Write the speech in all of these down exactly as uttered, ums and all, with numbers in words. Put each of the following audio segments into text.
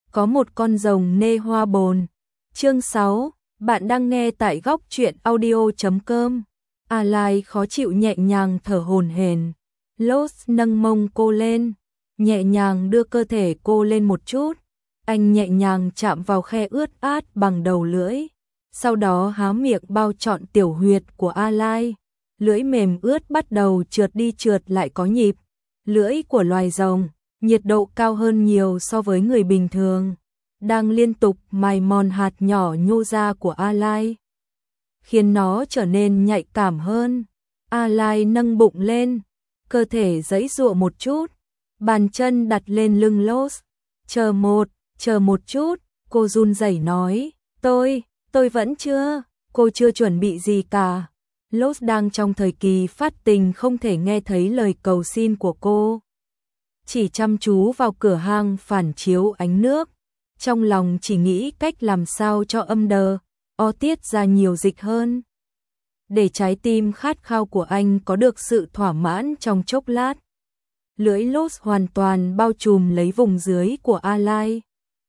có một con rồng nê hoa bồn. Chương sáu, bạn đang nghe tại góc truyện audio chấm com. Alai khó chịu nhẹ nhàng thở hổn hển. Lost nâng mông cô lên, nhẹ nhàng đưa cơ thể cô lên một chút. Anh nhẹ nhàng chạm vào khe ướt át bằng đầu lưỡi, sau đó há miệng bao trọn tiểu huyệt của Alai. Lưỡi mềm ướt bắt đầu trượt đi trượt lại có nhịp. Lưỡi của loài rồng, nhiệt độ cao hơn nhiều so với người bình thường, đang liên tục mài mòn hạt nhỏ nhô ra của Alai, khiến nó trở nên nhạy cảm hơn. Alai nâng bụng lên, cơ thể giãy giụa một chút, bàn chân đặt lên lưng Lost. Chờ một, chờ một chút, cô run rẩy nói, tôi, tôi vẫn chưa, cô chưa chuẩn bị gì cả. Lost đang trong thời kỳ phát tình không thể nghe thấy lời cầu xin của cô, chỉ chăm chú vào cửa hang phản chiếu ánh nước, trong lòng chỉ nghĩ cách làm sao cho âm đờ, o tiết ra nhiều dịch hơn, để trái tim khát khao của anh có được sự thỏa mãn trong chốc lát. Lưỡi Lost hoàn toàn bao trùm lấy vùng dưới của Alai.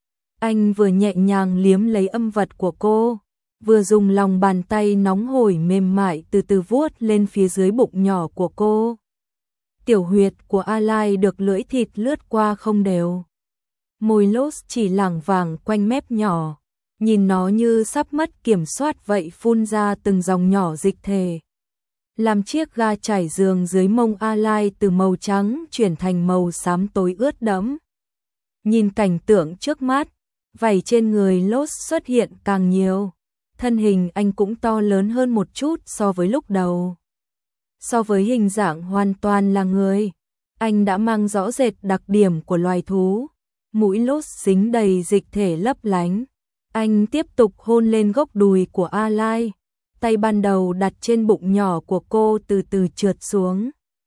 Anh vừa nhẹ nhàng liếm lấy âm vật của cô, vừa dùng lòng bàn tay nóng hổi mềm mại từ từ vuốt lên phía dưới bụng nhỏ của cô. Tiểu huyệt của Alai được lưỡi thịt lướt qua không đều. Môi Lost chỉ lảng vảng quanh mép nhỏ, nhìn nó như sắp mất kiểm soát vậy, phun ra từng dòng nhỏ dịch thể, làm chiếc ga trải giường dưới mông Alai từ màu trắng chuyển thành màu xám tối ướt đẫm. Nhìn cảnh tượng trước mắt, vảy trên người Lost xuất hiện càng nhiều. Thân hình anh cũng to lớn hơn một chút so với lúc đầu. So với hình dạng hoàn toàn là người, anh đã mang rõ rệt đặc điểm của loài thú. Mũi Lost dính đầy dịch thể lấp lánh. Anh tiếp tục hôn lên gốc đùi của Alai. Tay ban đầu đặt trên bụng nhỏ của cô từ từ trượt xuống,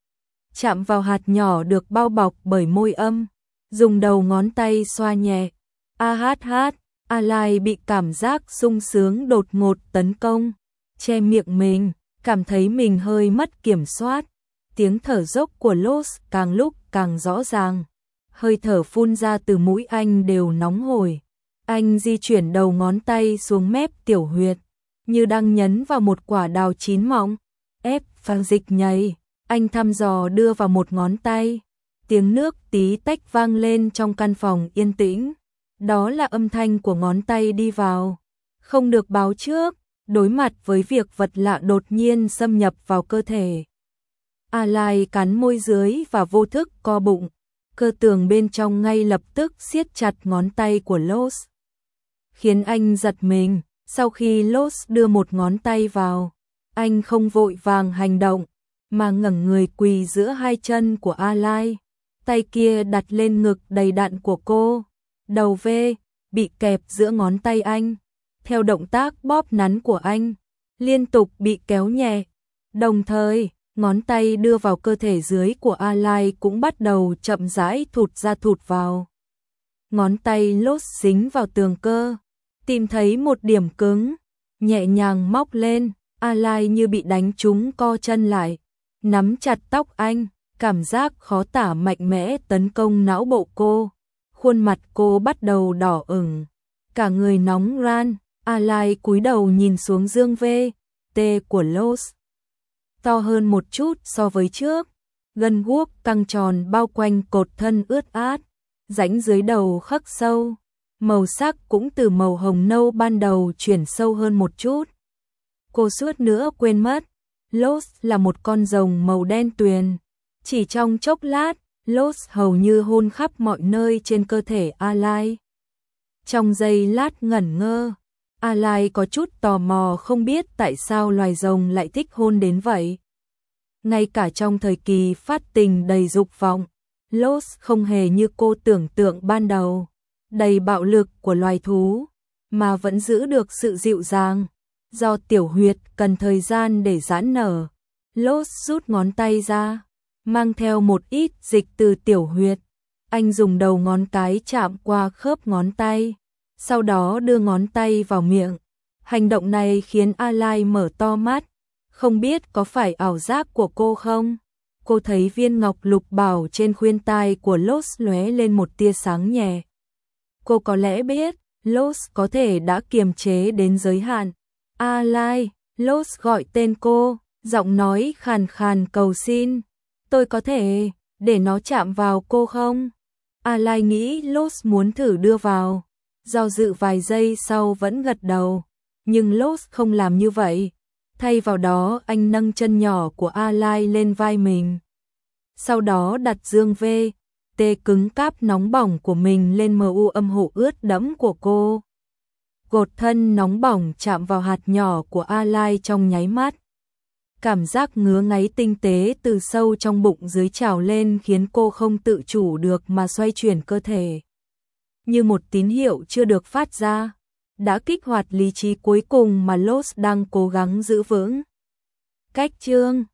chạm vào hạt nhỏ được bao bọc bởi môi âm, dùng đầu ngón tay xoa nhẹ. A hát hát, Alai bị cảm giác sung sướng đột ngột tấn công, che miệng mình, cảm thấy mình hơi mất kiểm soát. Tiếng thở dốc của Lost càng lúc càng rõ ràng, hơi thở phun ra từ mũi anh đều nóng hổi. Anh di chuyển đầu ngón tay xuống mép tiểu huyệt, như đang nhấn vào một quả đào chín mọng. Ép phang dịch nhầy, anh thăm dò đưa vào một ngón tay. Tiếng nước tí tách vang lên trong căn phòng yên tĩnh. Đó là âm thanh của ngón tay đi vào, không được báo trước, đối mặt với việc vật lạ đột nhiên xâm nhập vào cơ thể. Alai cắn môi dưới và vô thức co bụng, cơ tường bên trong ngay lập tức siết chặt ngón tay của Lost, khiến anh giật mình. Sau khi Lost đưa một ngón tay vào, anh không vội vàng hành động, mà ngẩng người quỳ giữa hai chân của Alai, tay kia đặt lên ngực đầy đặn của cô. Đầu V bị kẹp giữa ngón tay anh, theo động tác bóp nắn của anh, liên tục bị kéo nhẹ. Đồng thời, ngón tay đưa vào cơ thể dưới của Alai cũng bắt đầu chậm rãi thụt ra thụt vào. Ngón tay Lost dính vào tường cơ, tìm thấy một điểm cứng, nhẹ nhàng móc lên. Alai như bị đánh trúng co chân lại, nắm chặt tóc anh, cảm giác khó tả mạnh mẽ tấn công não bộ cô. Khuôn mặt cô bắt đầu đỏ ửng, cả người nóng ran. Alai cúi đầu nhìn xuống dương V, T của Lost, to hơn một chút so với trước, gân guốc căng tròn bao quanh cột thân ướt át, rãnh dưới đầu khắc sâu, màu sắc cũng từ màu hồng nâu ban đầu chuyển sâu hơn một chút. Cô suýt nữa quên mất, Lost là một con rồng màu đen tuyền. Chỉ trong chốc lát, Lost hầu như hôn khắp mọi nơi trên cơ thể Alai. Trong giây lát ngẩn ngơ, Alai có chút tò mò không biết tại sao loài rồng lại thích hôn đến vậy. Ngay cả trong thời kỳ phát tình đầy dục vọng, Lost không hề như cô tưởng tượng ban đầu, đầy bạo lực của loài thú, mà vẫn giữ được sự dịu dàng. Do tiểu huyệt cần thời gian để giãn nở, Lost rút ngón tay ra, mang theo một ít dịch từ tiểu huyệt. Anh dùng đầu ngón cái chạm qua khớp ngón tay, sau đó đưa ngón tay vào miệng. Hành động này khiến Alai mở to mắt, không biết có phải ảo giác của cô không. Cô thấy viên ngọc lục bảo trên khuyên tai của Lost lóe lên một tia sáng nhẹ. Cô có lẽ biết, Lost có thể đã kiềm chế đến giới hạn. Alai, Lost gọi tên cô, giọng nói khàn khàn cầu xin. Tôi có thể để nó chạm vào cô không? Alai nghĩ Lost muốn thử đưa vào. Do dự vài giây sau vẫn gật đầu. Nhưng Lost không làm như vậy. Thay vào đó anh nâng chân nhỏ của Alai lên vai mình. Sau đó đặt dương vê, tê cứng cáp nóng bỏng của mình lên mờ u âm hộ ướt đẫm của cô. Gột thân nóng bỏng chạm vào hạt nhỏ của Alai trong nháy mắt. Cảm giác ngứa ngáy tinh tế từ sâu trong bụng dưới trào lên khiến cô không tự chủ được mà xoay chuyển cơ thể. Như một tín hiệu chưa được phát ra, đã kích hoạt lý trí cuối cùng mà Lost đang cố gắng giữ vững. Cách chương